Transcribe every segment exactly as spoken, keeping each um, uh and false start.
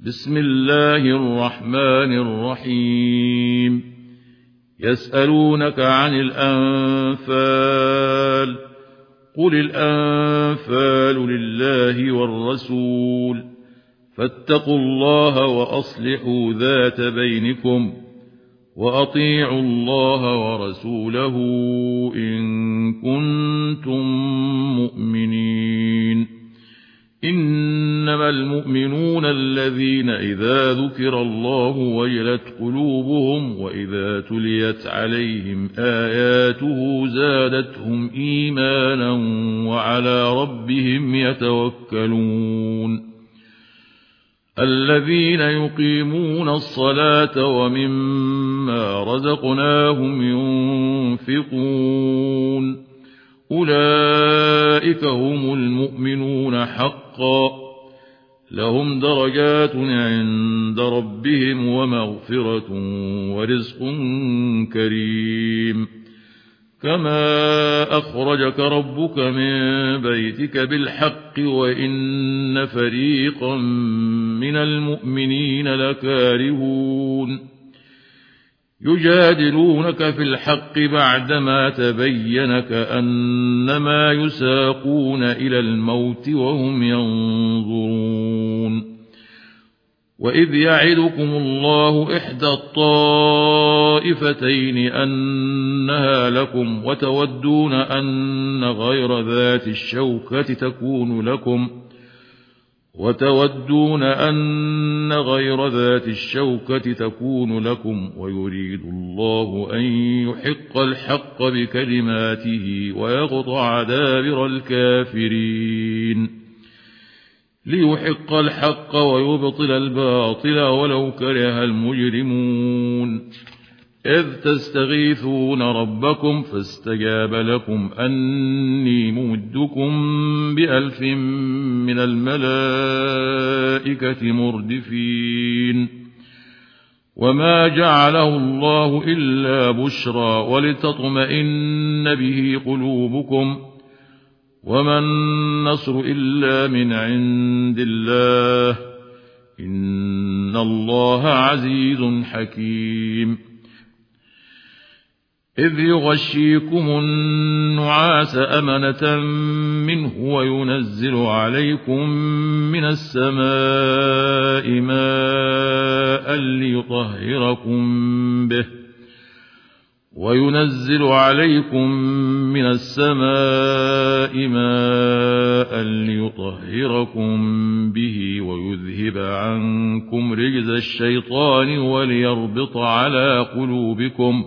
بسم الله الرحمن الرحيم يسألونك عن الأنفال قل الأنفال لله والرسول فاتقوا الله وأصلحوا ذات بينكم وأطيعوا الله ورسوله إن كنتم مؤمنين إنما المؤمنون الذين إذا ذكر الله وجلت قلوبهم وإذا تليت عليهم آياته زادتهم إيمانا وعلى ربهم يتوكلون الذين يقيمون الصلاة ومما رزقناهم ينفقون أولئك هم المؤمنون حقا لهم درجات عند ربهم ومغفرة ورزق كريم كما أخرجك ربك من بيتك بالحق وإن فريقا من المؤمنين لكارهون يجادلونك في الحق بعدما تبين كأنما يساقون إلى الموت وهم ينظرون وإذ يعدكم الله إحدى الطائفتين أنها لكم وتودون أن غير ذات الشوكة تكون لكم وتودون أن غير ذات الشوكة تكون لكم ويريد الله أن يحق الحق بكلماته ويقطع دابر الكافرين ليحق الحق ويبطل الباطل ولو كره المجرمون إذ تستغيثون ربكم فاستجاب لكم أني ممدكم بألف من الملائكة مردفين وما جعله الله إلا بشرى ولتطمئن به قلوبكم وما النصر إلا من عند الله إن الله عزيز حكيم إذ يغشيكم النعاس أمنة منه وينزل عليكم من السماء ماء ليطهركم به وينزل عليكم من السماء ماء ليطهركم به ويذهب عنكم رجز الشيطان وليربط على قلوبكم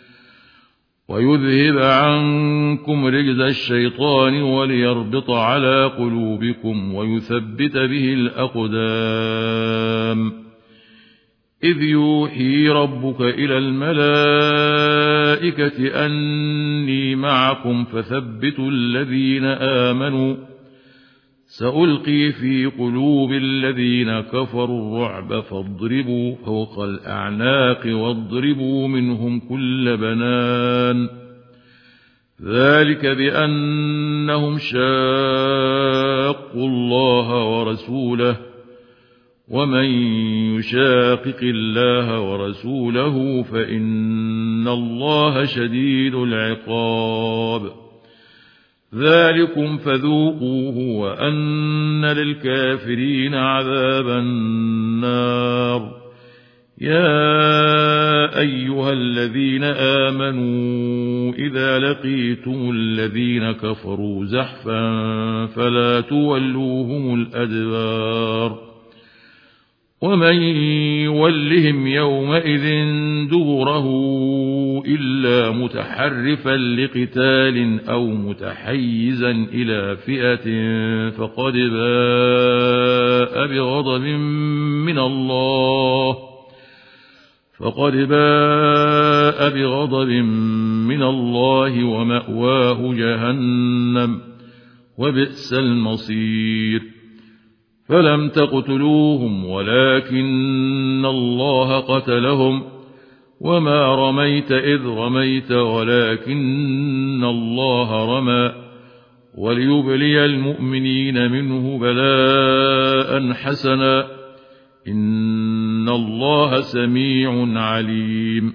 ويذهب عنكم رجز الشيطان وليربط على قلوبكم ويثبت به الأقدام إذ يوحي ربك إلى الملائكة أني معكم فثبتوا الذين آمنوا سألقي في قلوب الذين كفروا الرعب فاضربوا فوق الأعناق واضربوا منهم كل بنان ذلك بأنهم شاقوا الله ورسوله ومن يشاقق الله ورسوله فإن الله شديد العقاب ذلكم فذوقوه وأن للكافرين عذاب النار يا أيها الذين آمنوا إذا لقيتم الذين كفروا زحفا فلا تولوهم الأدبار ومن يولهم يومئذ دبره إلا متحرفا لقتال أو متحيزا إلى فئة فقد باء بغضب من الله فقد باء بغضب من الله ومأواه جهنم وبئس المصير فلم تقتلوهم ولكن الله قتلهم وما رميت إذ رميت ولكن الله رمى وليبلي المؤمنين منه بلاء حسنا إن الله سميع عليم.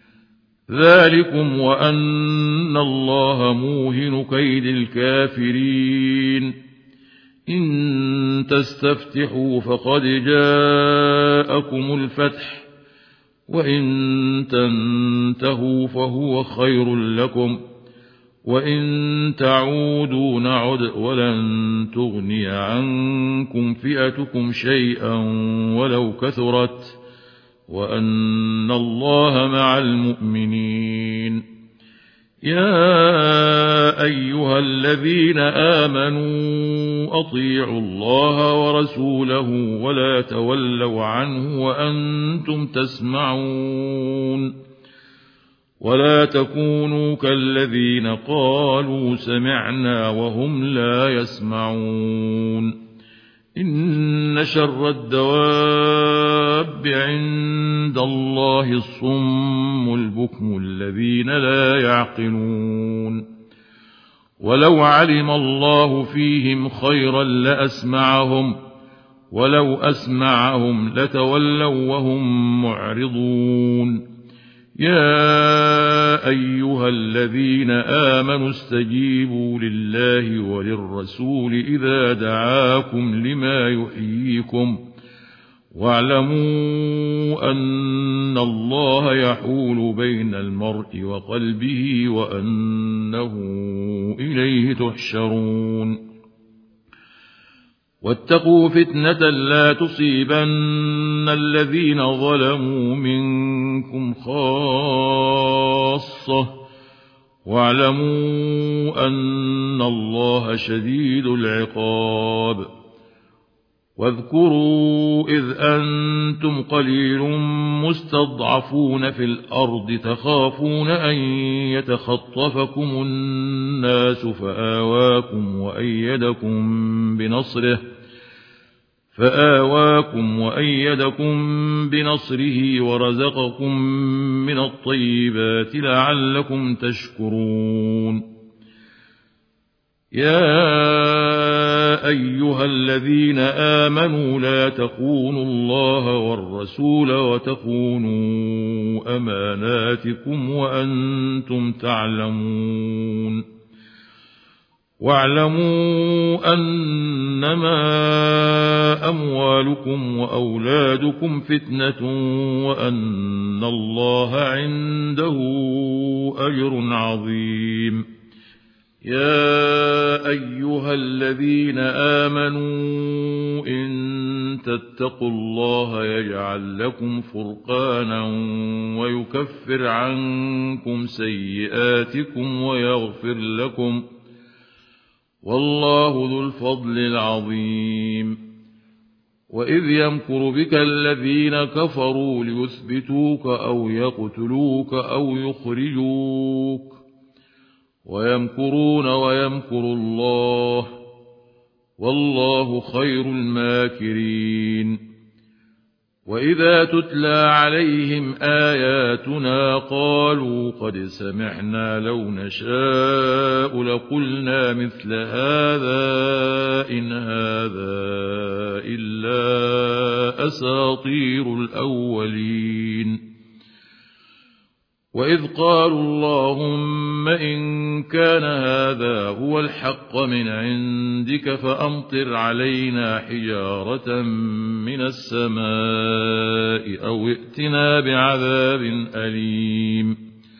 ذلكم وأن الله موهن كيد الكافرين. إن تستفتحوا فقد جاءكم الفتح وإن تنتهوا فهو خير لكم وإن تعودوا نعد ولن تغني عنكم فئتكم شيئا ولو كثرت وأن الله مع المؤمنين. يا أيها الذين آمنوا أطيعوا الله ورسوله ولا تولوا عنه وأنتم تسمعون ولا تكونوا كالذين قالوا سمعنا وهم لا يسمعون. إن شر الدواب عند الله الصم البكم الذين لا يعقلون. ولو علم الله فيهم خيرا لأسمعهم ولو أسمعهم لتولوا وهم معرضون. يا أيها الذين آمنوا استجيبوا لله وللرسول إذا دعاكم لما يحييكم واعلموا أن الله يحول بين المرء وقلبه وأنه إليه تحشرون. واتقوا فتنة لا تصيبن الذين ظلموا منكم خاصة واعلموا أن الله شديد العقاب. واذكروا إذ أنتم قليل مستضعفون في الأرض تخافون أن يتخطفكم الناس فآواكم وأيدكم بنصره فآواكم وأيدكم بنصره ورزقكم من الطيبات لعلكم تشكرون. يا أيها الذين آمنوا لا تخونوا الله والرسول وتخونوا أماناتكم وأنتم تعلمون. واعلموا أنما أموالكم وأولادكم فتنة وأن الله عنده أجر عظيم. يا أيها الذين آمنوا إن تتقوا الله يجعل لكم فرقانا ويكفر عنكم سيئاتكم ويغفر لكم والله ذو الفضل العظيم. وإذ يمكر بك الذين كفروا ليثبتوك أو يقتلوك أو يخرجوك ويمكرون ويمكر الله والله خير الماكرين. وإذا تتلى عليهم آياتنا قالوا قد سمعنا لو نشاء لقلنا مثل هذا إن هذا إلا أساطير الأولين. وإذ قالوا اللهم إن كان هذا هو الحق من عندك فأمطر علينا حجارة من السماء أو ائتنا بعذاب أليم.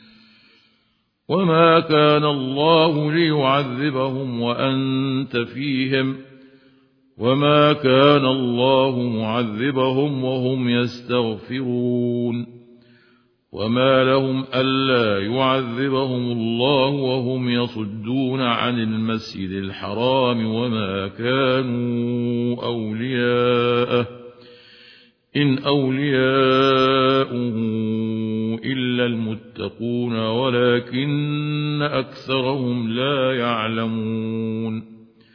وما كان الله ليعذبهم وأنت فيهم وما كان الله معذبهم وهم يستغفرون. وما لهم ألا يعذبهم الله وهم يصدون عن المسجد الحرام وما كانوا أولياءه إن أولياؤه إلا المتقون ولكن أكثرهم لا يعلمون.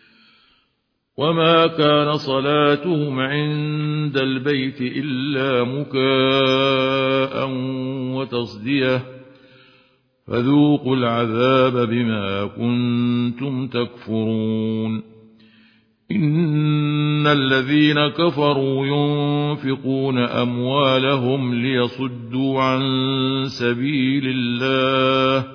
وما كان صلاتهم عند البيت إلا مكاء وتصدية فذوقوا العذاب بما كنتم تكفرون. إن الذين كفروا ينفقون أموالهم ليصدوا عن سبيل الله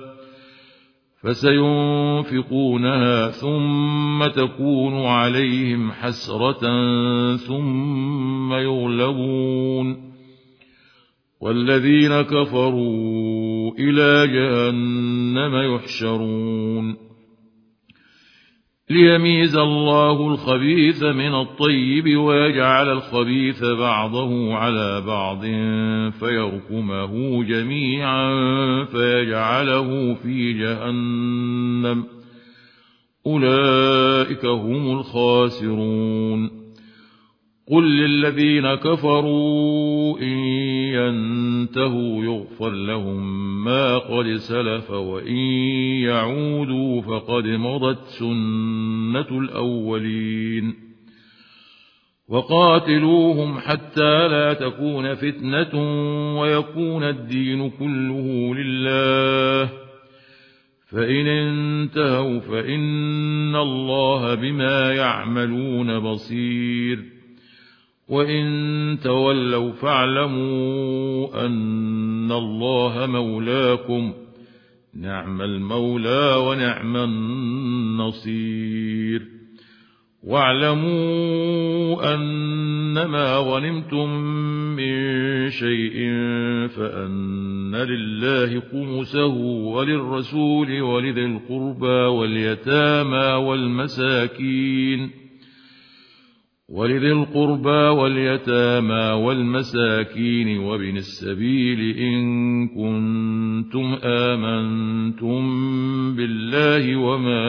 فسينفقونها ثم تكون عليهم حسرة ثم يغلبون والذين كفروا إلى جهنم يحشرون ليميز الله الخبيث من الطيب ويجعل الخبيث بعضه على بعض فيركمه جميعا فيجعله في جهنم أولئك هم الخاسرون قل للذين كفروا إن ينتهوا يغفر لهم ما قد سلف وإن يعودوا فقد مضت سنة الأولين وقاتلوهم حتى لا تكون فتنة ويكون الدين كله لله فإن انتهوا فإن الله بما يعملون بصير وإن تولوا فاعلموا أن الله مولاكم نعم المولى ونعم النصير واعلموا أنما غنمتم من شيء فأن لله خمسه وللرسول ولذي القربى واليتامى والمساكين ولذي القربى واليتامى والمساكين وابن السبيل إن كنتم آمنتم بالله وما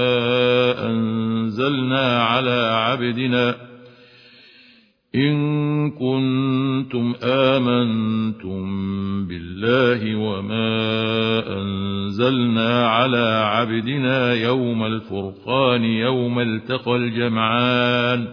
أنزلنا على عبدنا إن كنتم آمنتم بالله وما أنزلنا على عبدنا يوم الفرقان يوم التقى الجمعان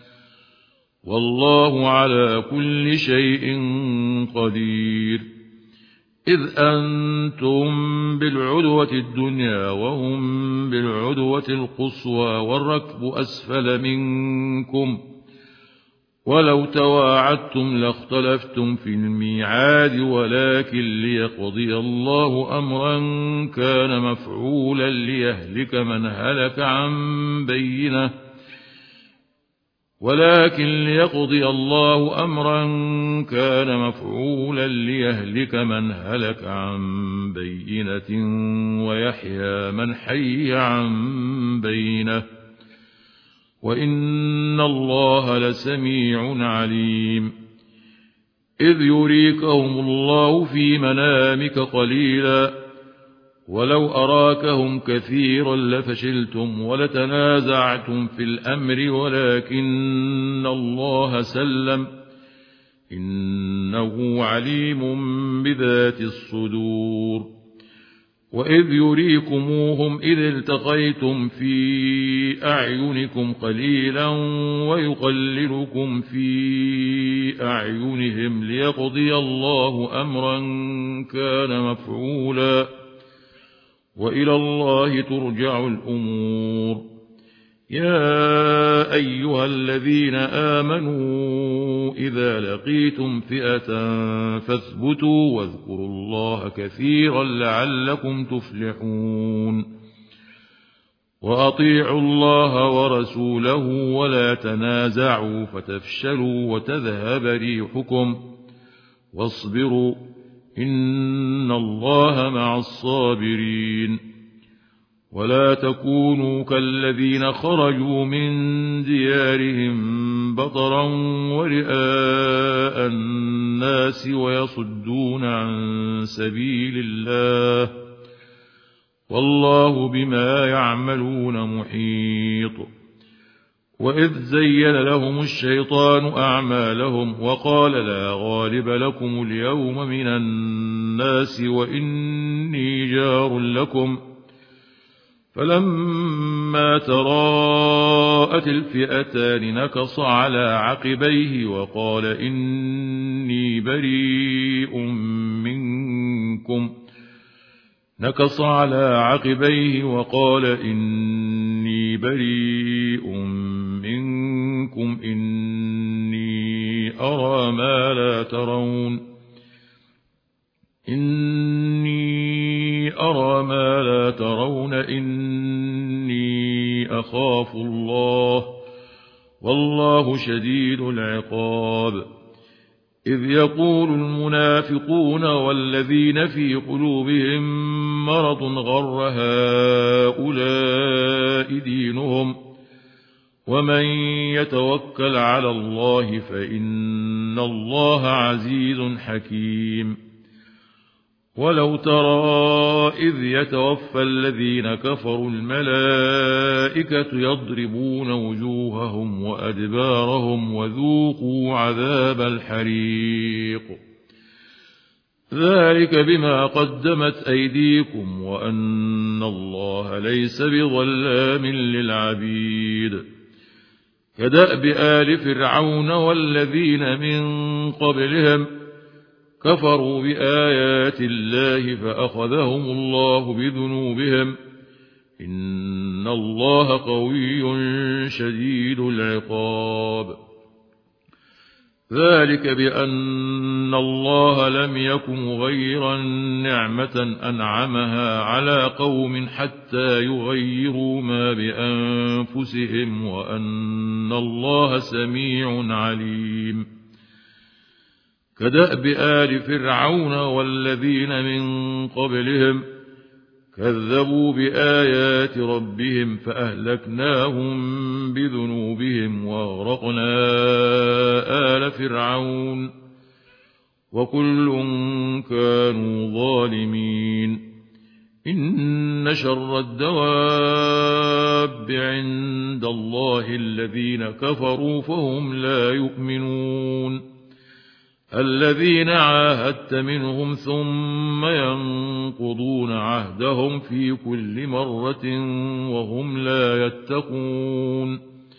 والله على كل شيء قدير إذ أنتم بالعدوة الدنيا وهم بالعدوة القصوى والركب أسفل منكم ولو تواعدتم لاختلفتم في الميعاد ولكن ليقضي الله أمرا كان مفعولا ليهلك من هلك عن بينه ولكن ليقضي الله أمرا كان مفعولا ليهلك من هلك عن بينة ويحيى من حي عن بينة وإن الله لسميع عليم إذ يريكهم الله في منامك قليلا ولو أراكهم كثيرا لفشلتم ولتنازعتم في الأمر ولكن الله سلم إنه عليم بذات الصدور وإذ يريكموهم إذ التقيتم في أعينكم قليلا ويقللكم في أعينهم ليقضي الله أمرا كان مفعولا وإلى الله ترجع الأمور يا أيها الذين آمنوا إذا لقيتم فئة فاثبتوا واذكروا الله كثيرا لعلكم تفلحون وأطيعوا الله ورسوله ولا تنازعوا فتفشلوا وتذهب ريحكم واصبروا إن الله مع الصابرين ولا تكونوا كالذين خرجوا من ديارهم بطرا ورئاء الناس ويصدون عن سبيل الله والله بما يعملون محيط وإذ زين لهم الشيطان أعمالهم وقال لا غالب لكم اليوم من الناس وإني جار لكم فلما تراءت الفئتان نكص على عقبيه وقال إني بريء منكم نكص على عقبيه وقال إني بريء منكم إني أرى ما لا ترون إني أرى ما لا ترون إني أخاف الله والله شديد العقاب إذ يقول المنافقون والذين في قلوبهم مرض غر هؤلاء دينهم ومن يتوكل على الله فإن الله عزيز حكيم ولو ترى إذ يتوفى الذين كفروا الملائكة يضربون وجوههم وأدبارهم وذوقوا عذاب الحريق ذلك بما قدمت أيديكم وأن الله ليس بظلام للعبيد كدأب آل فرعون والذين من قبلهم كفروا بآيات الله فأخذهم الله بذنوبهم إن الله قوي شديد العقاب ذلك بأن الله لم يكن مغيرا نعمة أنعمها على قوم حتى يغيروا ما بأنفسهم وأن الله سميع عليم كدأب آل فرعون والذين من قبلهم كذبوا بآيات ربهم فأهلكناهم بذنوبهم وأغرقنا آل فرعون وكل كانوا ظالمين إن شر الدواب عند الله الذين كفروا فهم لا يؤمنون الذين عاهدت منهم ثم ينقضون عهدهم في كل مرة وهم لا يتقون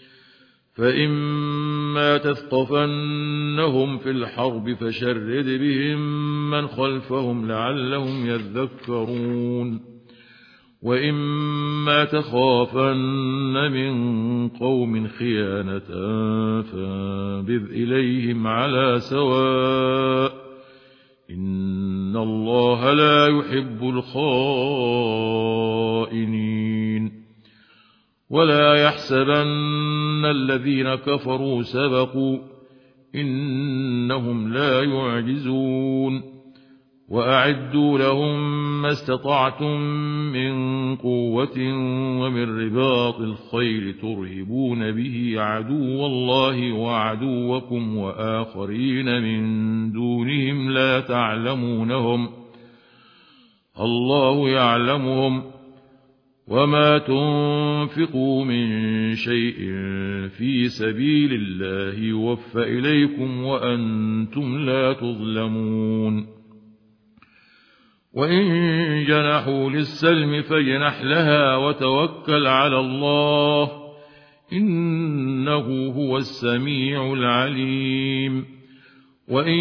فإما تثقفنهم في الحرب فشرد بهم من خلفهم لعلهم يذكرون وإما تخافن من قوم خيانة فانبذ إليهم على سواء إن الله لا يحب الخائنين ولا يحسبن الذين كفروا سبقوا إنهم لا يعجزون وأعدوا لهم ما استطعتم من قوة ومن رباط الخيل ترهبون به عدو الله وعدوكم وآخرين من دونهم لا تعلمونهم الله يعلمهم وما تنفقوا من شيء في سبيل الله يوفى إليكم وأنتم لا تظلمون وإن جنحوا للسلم فاجنح لها وتوكل على الله إنه هو السميع العليم وإن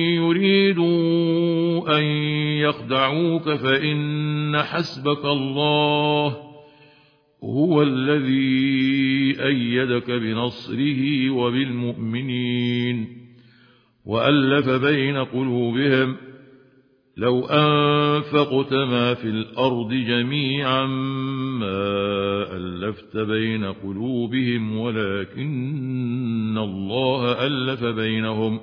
يريدوا أن يخدعوك فإن حسبك الله هو الذي أيدك بنصره وبالمؤمنين وألف بين قلوبهم لو أنفقت ما في الأرض جميعا ما ألفت بين قلوبهم ولكن الله ألف بينهم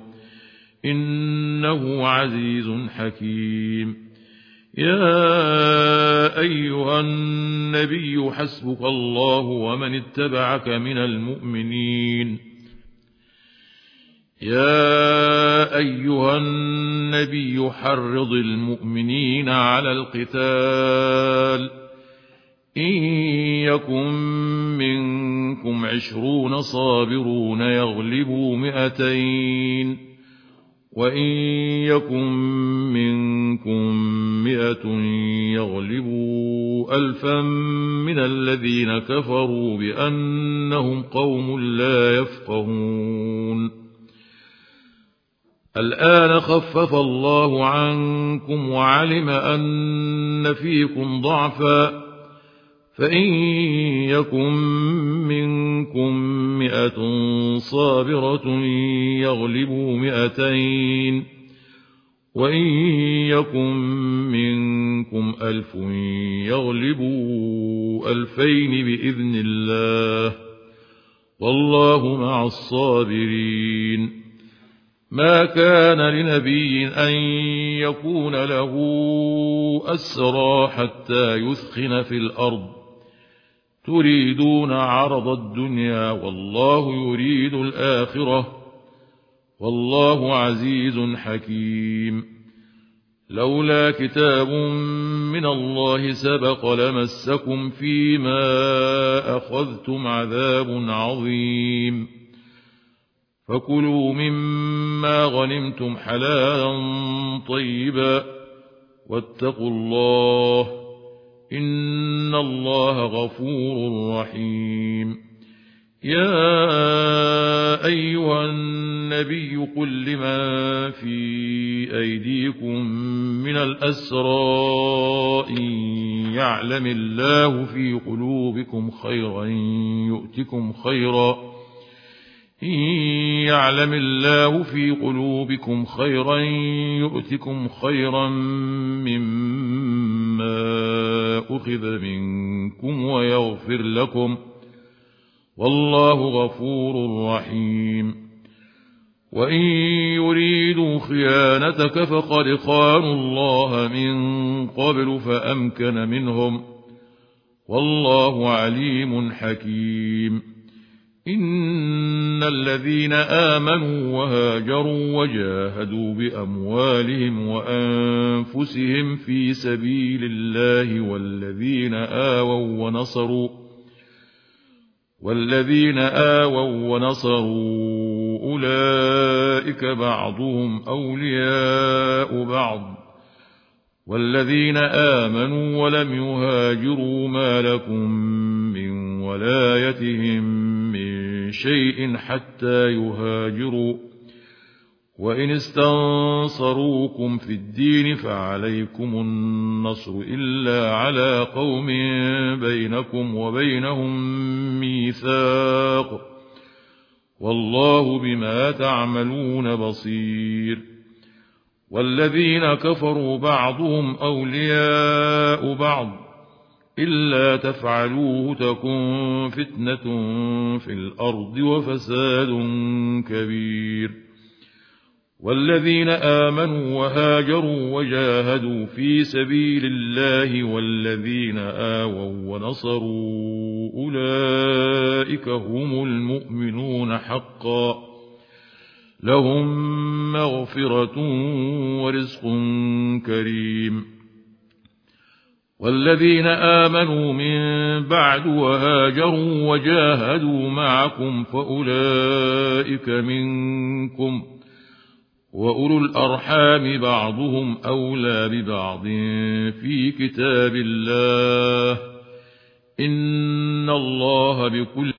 إنه عزيز حكيم يا أيها النبي حسبك الله ومن اتبعك من المؤمنين يا أيها النبي حرض المؤمنين على القتال إن يكن منكم عشرون صابرون يغلبوا مئتين وإن يكن منكم مئة يغلبوا ألفا من الذين كفروا بأنهم قوم لا يفقهون الآن خفف الله عنكم وعلم أن فيكم ضعفا فإن يكن منكم مئة صابرة يغلبوا مئتين وإن يكن منكم ألف يغلبوا ألفين بإذن الله والله مع الصابرين. ما كان لنبي أن يكون له أسرى حتى يثخن في الأرض تريدون عرض الدنيا والله يريد الآخرة والله عزيز حكيم. لولا كتاب من الله سبق لمسكم فيما أخذتم عذاب عظيم. فكلوا مما غنمتم حلالا طيبا واتقوا الله إن الله غفور رحيم. يا أيها النبي قل لمن في أيديكم من الأسرى إن يعلم الله في قلوبكم خيرا يؤتكم خيرا إن يعلم الله في قلوبكم خيرا يؤتكم خيرا مما أخذ منكم ويغفر لكم والله غفور رحيم. وإن يريدوا خيانتك فقد خانوا الله من قبل فأمكن منهم والله عليم حكيم. إن الذين آمنوا وهاجروا وجاهدوا بأموالهم وأنفسهم في سبيل الله والذين آووا ونصروا والذين آووا ونصروا أولئك بعضهم أولياء بعض والذين آمنوا ولم يهاجروا ما لكم من ولايتهم من شيء حتى يهاجروا وإن استنصروكم في الدين فعليكم النصر إلا على قوم بينكم وبينهم ميثاق والله بما تعملون بصير. والذين كفروا بعضهم أولياء بعض إلا تفعلوه تكن فتنة في الأرض وفساد كبير. والذين آمنوا وهاجروا وجاهدوا في سبيل الله والذين آووا ونصروا أولئك هم المؤمنون حقا لهم مغفرة ورزق كريم. والذين آمنوا من بعد وهاجروا وجاهدوا معكم فأولئك منكم وأولو الأرحام بعضهم أولى ببعض في كتاب الله إن الله بكل